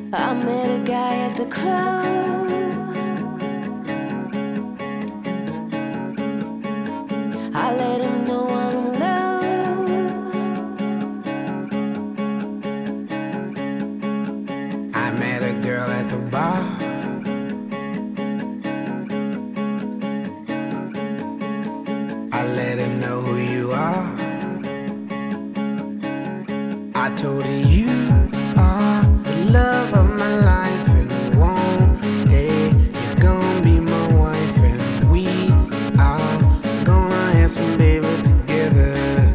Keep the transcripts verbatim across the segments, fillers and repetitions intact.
I met a guy at the club. I let him know I'm in love. I met a girl at the bar. I let her know who you are. I told her you are the love of my life, and one day you're gonna be my wife, and we are gonna have some babies together.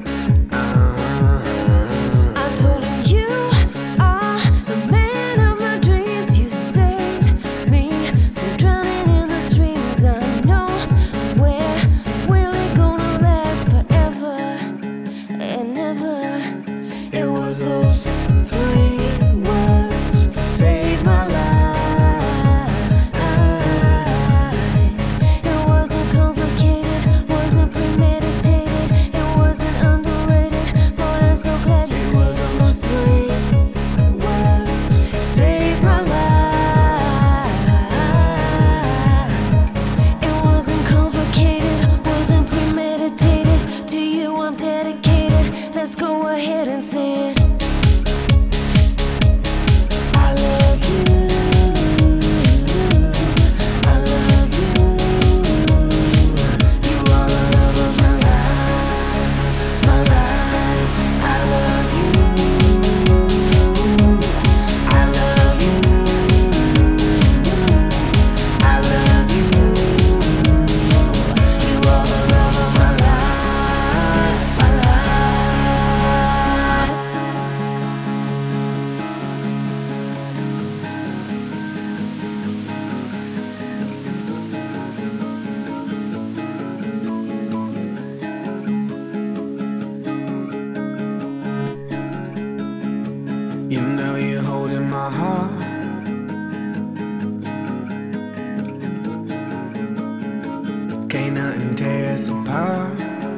uh-huh. I told him you are the man of my dreams. You saved me from drowning in the streams. I know we're really gonna last forever and ever. It was those three words to save my life. It wasn't complicated, wasn't premeditated, it wasn't underrated. Boy, I'm so glad you stayed on those three words to save my life. It wasn't complicated, wasn't premeditated. To you I'm dedicated. Let's go ahead and say it. I love you. I love you. You are the love of my life, my life. I love you. I love you. I love you. You are the love of my life, my life. You know you're holding my heart. Can't nothing tear us apart.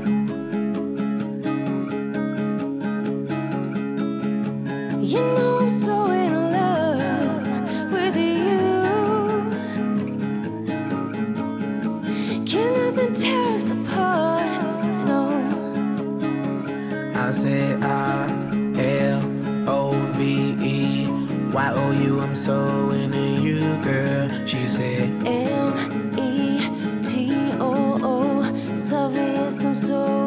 You know I'm so in love with you. Can nothing tear us apart? No. I said I L O V E Y O U. I'm so into you, girl. She said M E T O O. Savez, I'm so